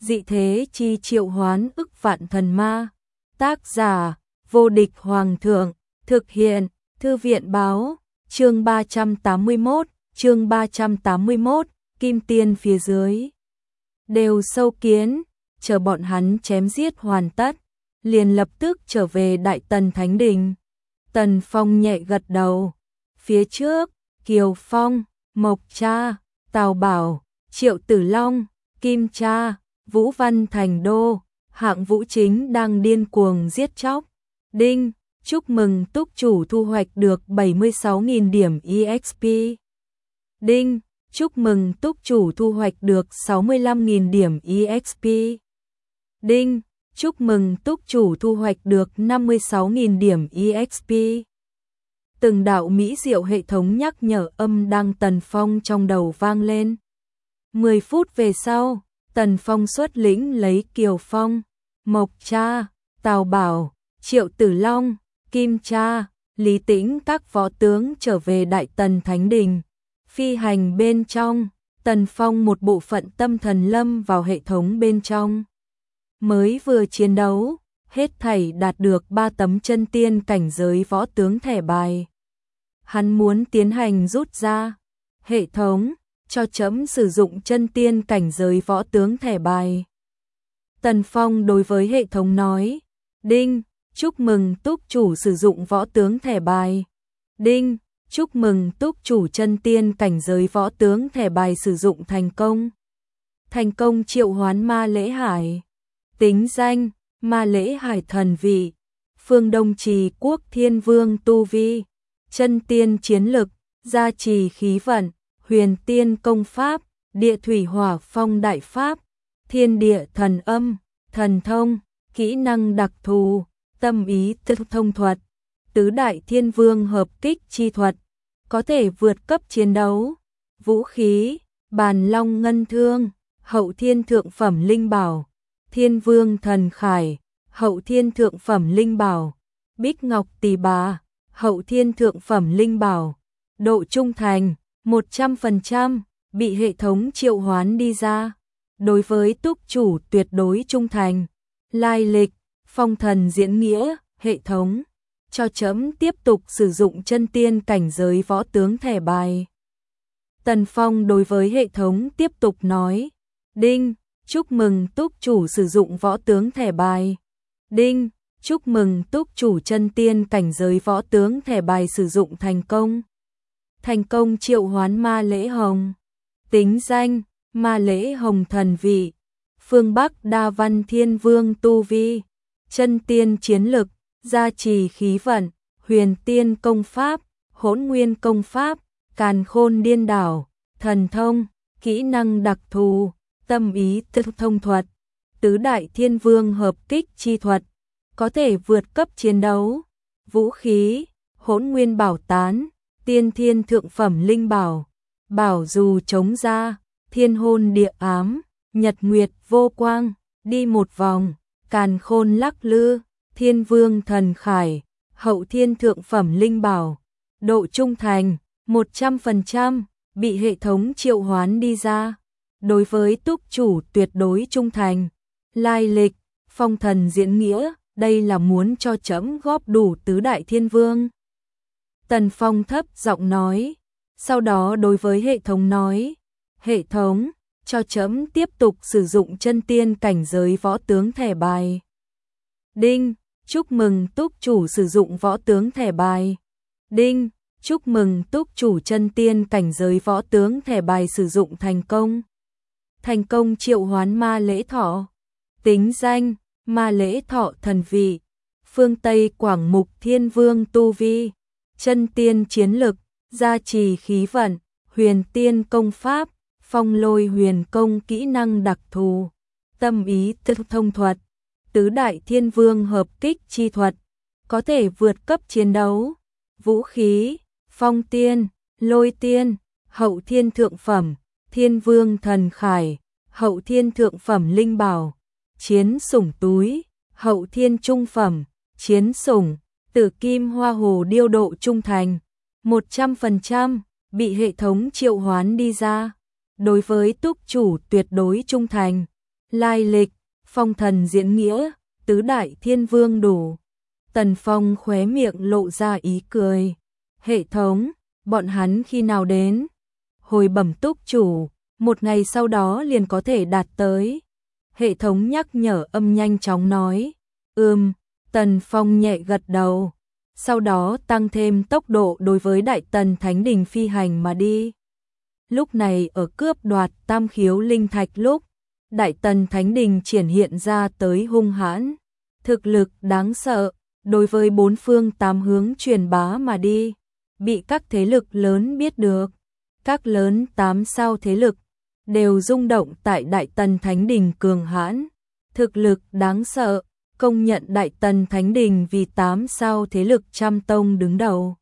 dị thế chi triệu hoán ức vạn thần ma. Tác giả, vô địch hoàng thượng, thực hiện, thư viện báo, chương 381, kim tiên phía dưới. Đều sâu kiến, chờ bọn hắn chém giết hoàn tất, liền lập tức trở về Đại Tần Thánh Đình. Tần Phong nhẹ gật đầu, phía trước, Kiều Phong, Mộc Cha, Tào Bảo, Triệu Tử Long, Kim Cha, Vũ Văn Thành Đô, Hạng Vũ Chính đang điên cuồng giết chóc. Đinh, chúc mừng túc chủ thu hoạch được 76.000 điểm EXP. Đinh, chúc mừng túc chủ thu hoạch được 65.000 điểm EXP. Đinh, chúc mừng túc chủ thu hoạch được 56.000 điểm EXP. Từng đạo mỹ diệu hệ thống nhắc nhở âm đang Tần Phong trong đầu vang lên. 10 phút về sau, Tần Phong xuất lĩnh lấy Kiều Phong, Mộc Cha, Tào Bảo, Triệu Tử Long, Kim Cha, Lý Tĩnh các võ tướng trở về Đại Tần Thánh Đình. Phi hành bên trong, Tần Phong một bộ phận tâm thần lâm vào hệ thống bên trong. Mới vừa chiến đấu, hết thảy đạt được 3 tấm chân tiên cảnh giới võ tướng thẻ bài. Hắn muốn tiến hành rút ra. Hệ thống, cho chấm sử dụng chân tiên cảnh giới võ tướng thẻ bài. Tần Phong đối với hệ thống nói. Đinh, chúc mừng túc chủ sử dụng võ tướng thẻ bài. Đinh, chúc mừng túc chủ chân tiên cảnh giới võ tướng thẻ bài sử dụng thành công. Thành công triệu hoán Ma Lễ Hải. Tính danh, Ma Lễ Hải thần vị. Phương Đông Trì Quốc Thiên Vương tu vi. Chân tiên chiến lực, gia trì khí vận, huyền tiên công pháp, địa thủy hỏa phong đại pháp, thiên địa thần âm, thần thông, kỹ năng đặc thù, tâm ý thông thuật, tứ đại thiên vương hợp kích chi thuật, có thể vượt cấp chiến đấu, vũ khí, bàn long ngân thương, hậu thiên thượng phẩm linh bảo, thiên vương thần khải, hậu thiên thượng phẩm linh bảo, bích ngọc tỳ bà, hậu thiên thượng phẩm linh bảo, độ trung thành 100%, bị hệ thống triệu hoán đi ra. Đối với túc chủ tuyệt đối trung thành. Lai lịch, phong thần diễn nghĩa, hệ thống. Cho chấm tiếp tục sử dụng chân tiên cảnh giới võ tướng thẻ bài. Tần Phong đối với hệ thống tiếp tục nói. Đinh, chúc mừng túc chủ sử dụng võ tướng thẻ bài. Đinh, chúc mừng túc chủ chân tiên cảnh giới võ tướng thẻ bài sử dụng thành công. Thành công triệu hoán Ma Lễ Hồng. Tính danh, Ma Lễ Hồng thần vị. Phương Bắc Đa Văn Thiên Vương tu vi. Chân tiên chiến lực, gia trì khí vận, huyền tiên công pháp, hỗn nguyên công pháp, càn khôn điên đảo, thần thông, kỹ năng đặc thù, tâm ý thông thuật, tứ đại thiên vương hợp kích chi thuật, có thể vượt cấp chiến đấu, vũ khí, hỗn nguyên bảo tán, tiên thiên thượng phẩm linh bảo, bảo dù chống ra, thiên hôn địa ám, nhật nguyệt vô quang, đi một vòng, càn khôn lắc lư, thiên vương thần khải, hậu thiên thượng phẩm linh bảo, độ trung thành 100%, bị hệ thống triệu hoán đi ra. Đối với túc chủ tuyệt đối trung thành. Lai lịch, phong thần diễn nghĩa, đây là muốn cho chấm góp đủ tứ đại thiên vương. Tần Phong thấp giọng nói, sau đó đối với hệ thống nói, hệ thống, cho chấm tiếp tục sử dụng chân tiên cảnh giới võ tướng thẻ bài. Đinh, chúc mừng túc chủ sử dụng võ tướng thẻ bài. Đinh, chúc mừng túc chủ chân tiên cảnh giới võ tướng thẻ bài sử dụng thành công. Thành công triệu hoán Ma Lễ Thọ. Tính danh, Ma Lễ Thọ thần vị. Phương Tây Quảng Mục Thiên Vương tu vi. Chân tiên chiến lực, gia trì khí vận, huyền tiên công pháp, phong lôi huyền công kỹ năng đặc thù, tâm ý thông thuật, tứ đại thiên vương hợp kích chi thuật, có thể vượt cấp chiến đấu, vũ khí, phong tiên, lôi tiên, hậu thiên thượng phẩm, thiên vương thần khải, hậu thiên thượng phẩm linh bảo, chiến sủng túi, hậu thiên trung phẩm, chiến sủng, tử kim hoa hồ điêu độ trung thành, 100%, bị hệ thống triệu hoán đi ra. Đối với túc chủ tuyệt đối trung thành. Lai lịch, phong thần diễn nghĩa, tứ đại thiên vương đủ. Tần Phong khóe miệng lộ ra ý cười. Hệ thống, bọn hắn khi nào đến? Hồi bẩm túc chủ, một ngày sau đó liền có thể đạt tới. Hệ thống nhắc nhở âm nhanh chóng nói. Tần Phong nhẹ gật đầu. Sau đó tăng thêm tốc độ đối với Đại Tần Thánh Đình phi hành mà đi. Lúc này ở cướp đoạt Tam Khiếu Linh Thạch lúc, Đại Tần Thánh Đình triển hiện ra tới hung hãn, thực lực đáng sợ, đối với bốn phương tám hướng truyền bá mà đi, bị các thế lực lớn biết được. Các lớn 8 sao thế lực đều rung động tại Đại Tần Thánh Đình cường hãn, thực lực đáng sợ, công nhận Đại Tần Thánh Đình vì 8 sao thế lực trăm tông đứng đầu.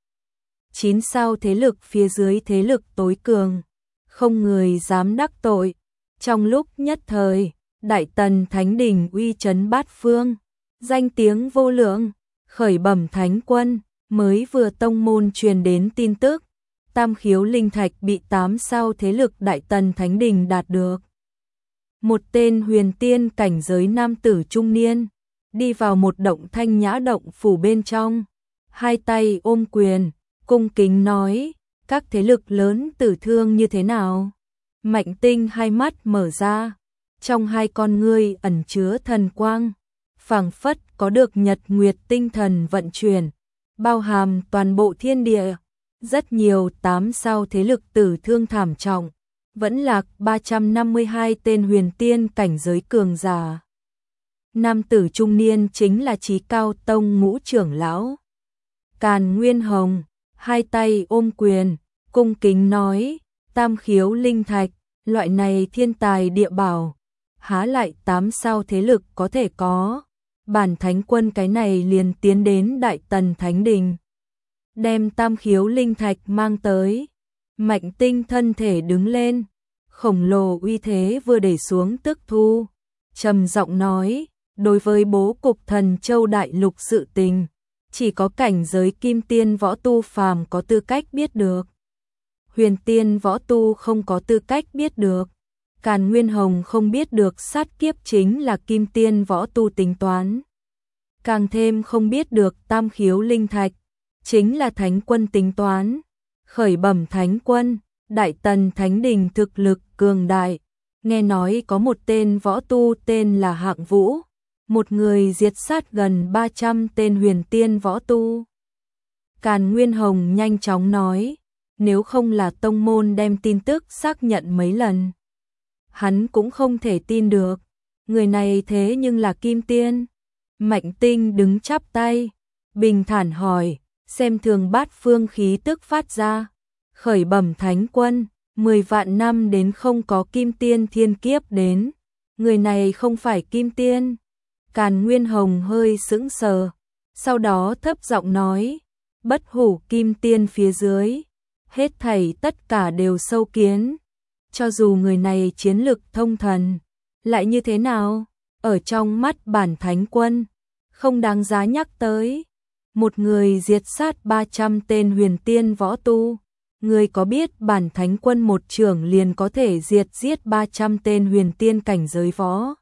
9 sao thế lực phía dưới thế lực tối cường, không người dám đắc tội. Trong lúc nhất thời, Đại Tần Thánh Đình uy chấn bát phương, danh tiếng vô lượng. Khởi bẩm Thánh Quân, mới vừa tông môn truyền đến tin tức, Tam Khiếu Linh Thạch bị 8 sao thế lực Đại Tần Thánh Đình đạt được. Một tên huyền tiên cảnh giới nam tử trung niên, đi vào một động thanh nhã động phủ bên trong, hai tay ôm quyền, cung kính nói, các thế lực lớn tử thương như thế nào? Mạnh Tinh hai mắt mở ra, trong hai con ngươi ẩn chứa thần quang, phảng phất có được nhật nguyệt tinh thần vận chuyển, bao hàm toàn bộ thiên địa. Rất nhiều 8 sao thế lực tử thương thảm trọng, vẫn lạc 352 tên huyền tiên cảnh giới cường giả. Nam tử trung niên chính là Chí Cao Tông ngũ trưởng lão Càn Nguyên Hồng, hai tay ôm quyền, cung kính nói, Tam Khiếu Linh Thạch, loại này thiên tài địa bảo, há lại 8 sao thế lực có thể có. Bản Thánh Quân cái này liền tiến đến Đại Tần Thánh Đình, đem Tam Khiếu Linh Thạch mang tới. Mạnh Tinh thân thể đứng lên, khổng lồ uy thế vừa để xuống tức thu, trầm giọng nói, đối với bố cục Thần Châu đại lục sự tình, chỉ có cảnh giới kim tiên võ tu phàm có tư cách biết được. Huyền tiên võ tu không có tư cách biết được. Càn Nguyên Hồng không biết được sát kiếp chính là kim tiên võ tu tính toán. Càng thêm không biết được Tam Khiếu Linh Thạch chính là Thánh Quân tính toán. Khởi bẩm Thánh Quân, Đại Tần Thánh Đình thực lực cường đại, nghe nói có một tên võ tu tên là Hạng Vũ, một người diệt sát gần 300 tên huyền tiên võ tu. Càn Nguyên Hồng nhanh chóng nói, nếu không là tông môn đem tin tức xác nhận mấy lần, hắn cũng không thể tin được, người này thế nhưng là kim tiên. Mạnh Tinh đứng chắp tay, bình thản hỏi, xem thường bát phương khí tức phát ra. Khởi bẩm Thánh Quân, 10 vạn năm đến không có kim tiên thiên kiếp đến, người này không phải kim tiên. Càn Nguyên Hồng hơi sững sờ, sau đó thấp giọng nói, bất hủ kim tiên phía dưới, hết thảy tất cả đều sâu kiến. Cho dù người này chiến lực thông thần, lại như thế nào, ở trong mắt bản Thánh Quân, không đáng giá nhắc tới. Một người diệt sát 300 tên huyền tiên võ tu, người có biết bản Thánh Quân một trưởng liền có thể giết 300 tên huyền tiên cảnh giới võ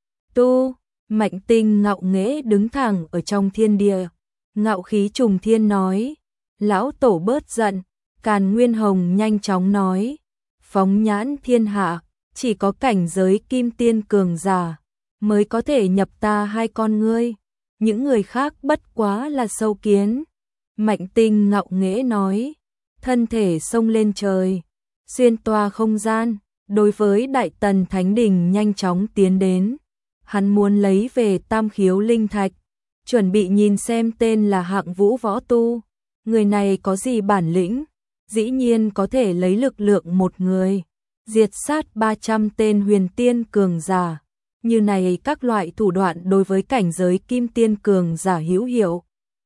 tu. Mạnh Tinh ngạo nghễ đứng thẳng ở trong thiên địa, ngạo khí trùng thiên nói, lão tổ bớt giận. Càn Nguyên Hồng nhanh chóng nói, phóng nhãn thiên hạ, chỉ có cảnh giới kim tiên cường giả mới có thể nhập ta hai con ngươi, những người khác bất quá là sâu kiến. Mạnh Tinh ngạo nghễ nói, thân thể xông lên trời, xuyên toa không gian, đối với Đại Tần Thánh Đình nhanh chóng tiến đến. Hắn muốn lấy về Tam Khiếu Linh Thạch, chuẩn bị nhìn xem tên là Hạng Vũ võ tu, người này có gì bản lĩnh, dĩ nhiên có thể lấy lực lượng một người diệt sát 300 tên huyền tiên cường giả. Như này các loại thủ đoạn đối với cảnh giới kim tiên cường giả hữu hiệu.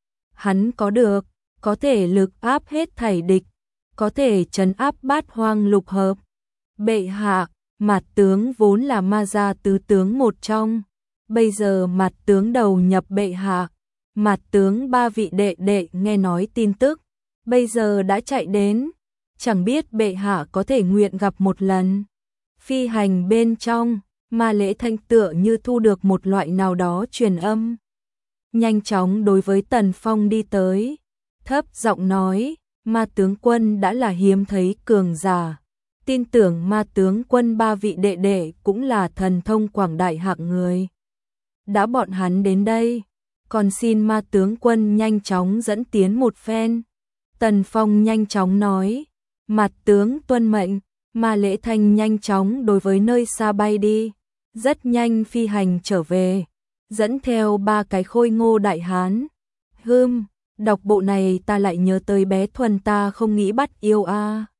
Hắn có được, có thể lực áp hết thảy địch, có thể trấn áp bát hoang lục hợp. Bệ hạ, Mạt tướng vốn là ma gia tứ tướng một trong, bây giờ Mạt tướng đầu nhập bệ hạ. Mạt tướng ba vị đệ đệ nghe nói tin tức, bây giờ đã chạy đến, chẳng biết bệ hạ có thể nguyện gặp một lần. Phi hành bên trong, Ma Lễ Thanh tựa như thu được một loại nào đó truyền âm. Nhanh chóng đối với Tần Phong đi tới, thấp giọng nói, Ma tướng quân đã là hiếm thấy cường giả. Tin tưởng Ma tướng quân ba vị đệ đệ cũng là thần thông quảng đại hạng người. Đã bọn hắn đến đây, còn xin Ma tướng quân nhanh chóng dẫn tiến một phen. Tần Phong nhanh chóng nói, mặt tướng tuân mệnh. Ma Lễ Thanh nhanh chóng đối với nơi xa bay đi, rất nhanh phi hành trở về, dẫn theo 3 cái khôi ngô đại hán. Đọc bộ này ta lại nhớ tới bé Thuần ta không nghĩ bắt yêu a.